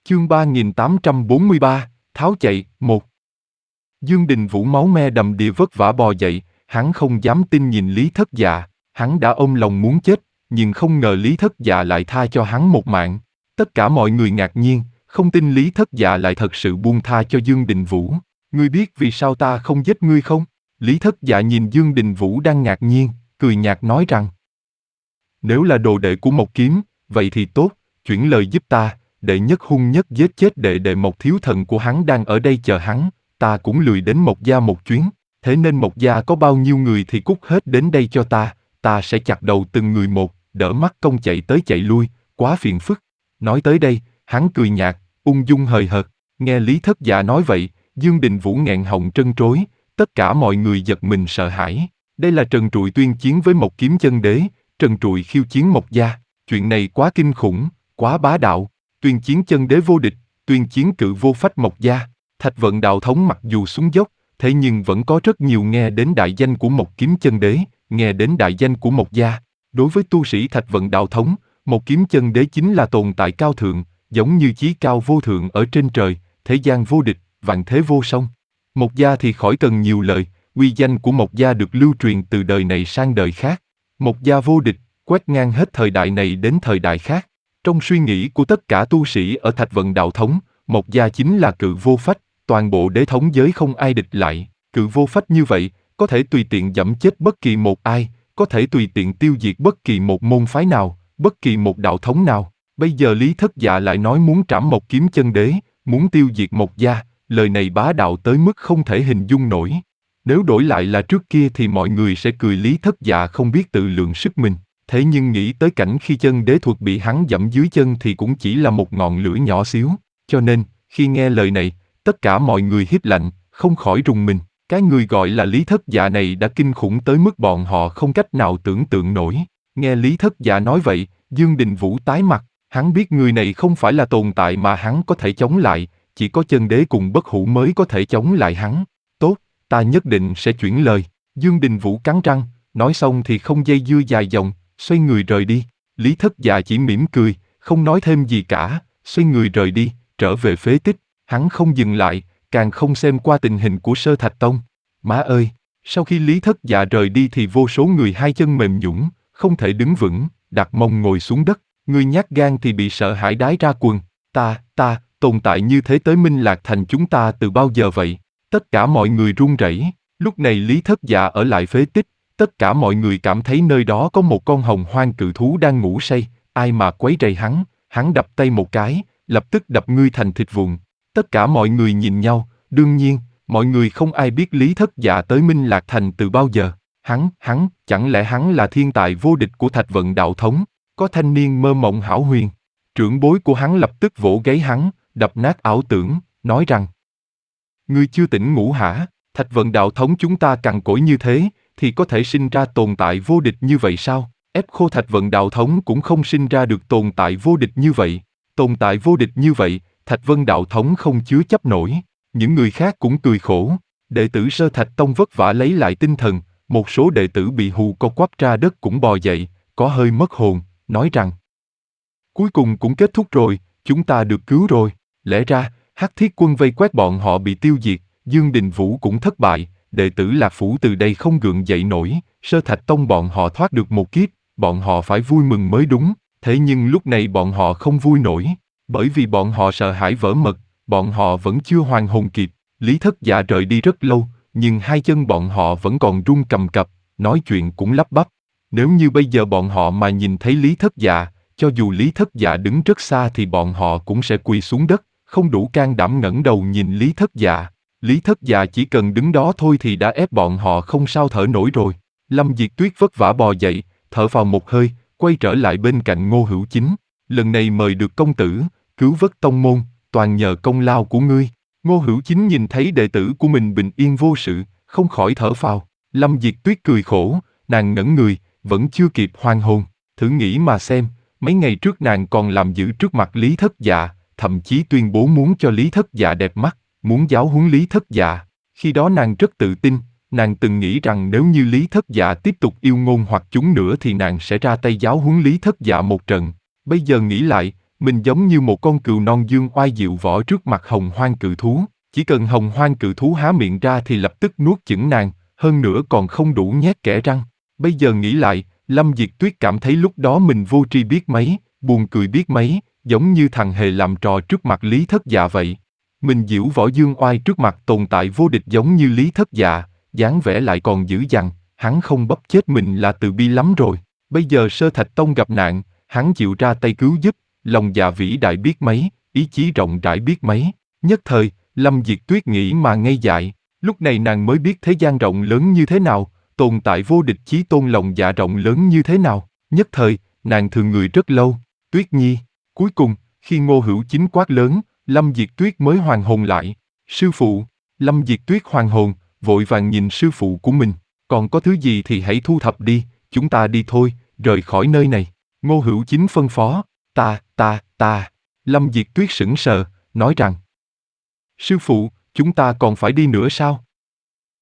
Chương 3843, tháo chạy, 1. Dương Đình Vũ máu me đầm đìa vất vả bò dậy, hắn không dám tin nhìn Lý Thất Dạ, hắn đã ôm lòng muốn chết, nhưng không ngờ Lý Thất Dạ lại tha cho hắn một mạng. Tất cả mọi người ngạc nhiên, không tin Lý Thất Dạ lại thật sự buông tha cho Dương Đình Vũ. Ngươi biết vì sao ta không giết ngươi không? Lý Thất Dạ nhìn Dương Đình Vũ đang ngạc nhiên, cười nhạt nói rằng: Nếu là đồ đệ của Mộc Kiếm, vậy thì tốt, chuyển lời giúp ta. Đệ nhất hung nhất giết chết đệ Mộc thiếu thần của hắn đang ở đây chờ hắn, ta cũng lười đến Mộc gia một chuyến, thế nên Mộc gia có bao nhiêu người thì cút hết đến đây cho ta sẽ chặt đầu từng người một, đỡ mắt công chạy tới chạy lui, quá phiền phức. Nói tới đây, hắn cười nhạt, ung dung hời hợt. Nghe Lý Thất Dạ nói vậy, Dương Đình Vũ nghẹn họng trân trối, tất cả mọi người giật mình sợ hãi. Đây là Trần Trụi tuyên chiến với Mộc Kiếm Chân Đế, Trần Trụi khiêu chiến Mộc gia, chuyện này quá kinh khủng, quá bá đạo. Tuyên chiến Chân Đế vô địch, tuyên chiến Cự Vô Phách Mộc gia. Thạch Vận Đạo Thống mặc dù xuống dốc, thế nhưng vẫn có rất nhiều nghe đến đại danh của Mộc Kiếm Chân Đế, nghe đến đại danh của Mộc gia. Đối với tu sĩ Thạch Vận Đạo Thống, Mộc Kiếm Chân Đế chính là tồn tại cao thượng, giống như chí cao vô thượng ở trên trời, thế gian vô địch, vạn thế vô song. Mộc gia thì khỏi cần nhiều lời, uy danh của Mộc gia được lưu truyền từ đời này sang đời khác. Mộc gia vô địch, quét ngang hết thời đại này đến thời đại khác. Trong suy nghĩ của tất cả tu sĩ ở Thạch Vận Đạo Thống, Mộc gia chính là Cự Vô Phách, toàn bộ đế thống giới không ai địch lại. Cự Vô Phách như vậy, có thể tùy tiện giẫm chết bất kỳ một ai, có thể tùy tiện tiêu diệt bất kỳ một môn phái nào, bất kỳ một đạo thống nào. Bây giờ Lý Thất Dạ lại nói muốn trảm Mộc Kiếm Chân Đế, muốn tiêu diệt Mộc gia, lời này bá đạo tới mức không thể hình dung nổi. Nếu đổi lại là trước kia thì mọi người sẽ cười Lý Thất Dạ không biết tự lượng sức mình. Thế nhưng nghĩ tới cảnh khi chân đế thuật bị hắn dẫm dưới chân thì cũng chỉ là một ngọn lửa nhỏ xíu. Cho nên, khi nghe lời này, tất cả mọi người hít lạnh, không khỏi rùng mình. Cái người gọi là Lý Thất Dạ này đã kinh khủng tới mức bọn họ không cách nào tưởng tượng nổi. Nghe Lý Thất Dạ nói vậy, Dương Đình Vũ tái mặt, hắn biết người này không phải là tồn tại mà hắn có thể chống lại, chỉ có chân đế cùng bất hủ mới có thể chống lại hắn. Tốt, ta nhất định sẽ chuyển lời. Dương Đình Vũ cắn răng, nói xong thì không dây dưa dài dòng, xoay người rời đi. Lý Thất Dạ chỉ mỉm cười, không nói thêm gì cả, xoay người rời đi, trở về phế tích. Hắn không dừng lại, càng không xem qua tình hình của Sơ Thạch Tông. Má ơi! Sau khi Lý Thất Dạ rời đi thì vô số người hai chân mềm nhũn, không thể đứng vững, đặt mông ngồi xuống đất. Người nhát gan thì bị sợ hãi đái ra quần. Ta, tồn tại như thế tới Minh Lạc Thành chúng ta từ bao giờ vậy? Tất cả mọi người run rẩy. Lúc này Lý Thất Dạ ở lại phế tích. Tất cả mọi người cảm thấy nơi đó có một con hồng hoang cự thú đang ngủ say, ai mà quấy rầy hắn đập tay một cái, lập tức đập ngươi thành thịt vụn. Tất cả mọi người nhìn nhau, đương nhiên, mọi người không ai biết Lý Thất Dạ tới Minh Lạc Thành từ bao giờ. Chẳng lẽ hắn là thiên tài vô địch của Thạch Vận Đạo Thống? Có thanh niên mơ mộng hão huyền. Trưởng bối của hắn lập tức vỗ gáy hắn, đập nát ảo tưởng, nói rằng: Ngươi chưa tỉnh ngủ hả? Thạch Vận Đạo Thống chúng ta cằn cỗi như thế, thì có thể sinh ra tồn tại vô địch như vậy sao? Ép Khô Thạch Vận Đạo Thống cũng không sinh ra được tồn tại vô địch như vậy. Tồn tại vô địch như vậy, Thạch Vân Đạo Thống không chứa chấp nổi. Những người khác cũng cười khổ. Đệ tử Sơ Thạch Tông vất vả lấy lại tinh thần, một số đệ tử bị hù co quắp ra đất cũng bò dậy, có hơi mất hồn, nói rằng: Cuối cùng cũng kết thúc rồi, chúng ta được cứu rồi. Lẽ ra, Hắc Thiết Quân vây quét bọn họ bị tiêu diệt, Dương Đình Vũ cũng thất bại. Đệ tử Lạc Phủ từ đây không gượng dậy nổi, Sơ Thạch Tông bọn họ thoát được một kiếp, bọn họ phải vui mừng mới đúng, thế nhưng lúc này bọn họ không vui nổi, bởi vì bọn họ sợ hãi vỡ mật, bọn họ vẫn chưa hoàn hồn kịp. Lý Thất Dạ rời đi rất lâu, nhưng hai chân bọn họ vẫn còn run cầm cập, nói chuyện cũng lắp bắp. Nếu như bây giờ bọn họ mà nhìn thấy Lý Thất Dạ, cho dù Lý Thất Dạ đứng rất xa thì bọn họ cũng sẽ quỳ xuống đất, không đủ can đảm ngẩng đầu nhìn Lý Thất Dạ. Lý Thất Dạ chỉ cần đứng đó thôi thì đã ép bọn họ không sao thở nổi rồi. Lâm Diệt Tuyết vất vả bò dậy, thở phào một hơi, quay trở lại bên cạnh Ngô Hữu Chính. Lần này mời được công tử, cứu vớt tông môn, toàn nhờ công lao của ngươi. Ngô Hữu Chính nhìn thấy đệ tử của mình bình yên vô sự, không khỏi thở phào. Lâm Diệt Tuyết cười khổ, nàng ngẩn người, vẫn chưa kịp hoàn hồn. Thử nghĩ mà xem, mấy ngày trước nàng còn làm dữ trước mặt Lý Thất Dạ, thậm chí tuyên bố muốn cho Lý Thất Dạ đẹp mắt, muốn giáo huấn Lý Thất Dạ. Khi đó nàng rất tự tin, nàng từng nghĩ rằng nếu như Lý Thất Dạ tiếp tục yêu ngôn hoặc chúng nữa thì nàng sẽ ra tay giáo huấn Lý Thất Dạ một trận. Bây giờ nghĩ lại, mình giống như một con cừu non dương oai diệu võ trước mặt hồng hoang cự thú, chỉ cần hồng hoang cự thú há miệng ra thì lập tức nuốt chửng nàng, hơn nữa còn không đủ nhét kẽ răng. Bây giờ nghĩ lại, Lâm Diệt Tuyết cảm thấy lúc đó mình vô tri biết mấy, buồn cười biết mấy, giống như thằng hề làm trò trước mặt Lý Thất Dạ vậy. Mình diễu võ dương oai trước mặt tồn tại vô địch giống như Lý Thất Dạ, dáng vẻ lại còn dữ dằn, hắn không bóp chết mình là từ bi lắm rồi. Bây giờ Sơ Thạch Tông gặp nạn, hắn chịu ra tay cứu giúp, lòng dạ vĩ đại biết mấy, ý chí rộng rãi biết mấy. Nhất thời, Lâm Diệt Tuyết nghĩ mà ngây dại, lúc này nàng mới biết thế gian rộng lớn như thế nào, tồn tại vô địch chí tôn lòng dạ rộng lớn như thế nào. Nhất thời, nàng thường người rất lâu. Tuyết Nhi. Cuối cùng, khi Ngô Hữu Chính quát lớn, Lâm Diệt Tuyết mới hoàn hồn lại. Sư phụ. Lâm Diệt Tuyết hoàn hồn, vội vàng nhìn sư phụ của mình. Còn có thứ gì thì hãy thu thập đi, chúng ta đi thôi, rời khỏi nơi này. Ngô Hữu Chính phân phó. Ta. Lâm Diệt Tuyết sững sờ, nói rằng. Sư phụ, chúng ta còn phải đi nữa sao?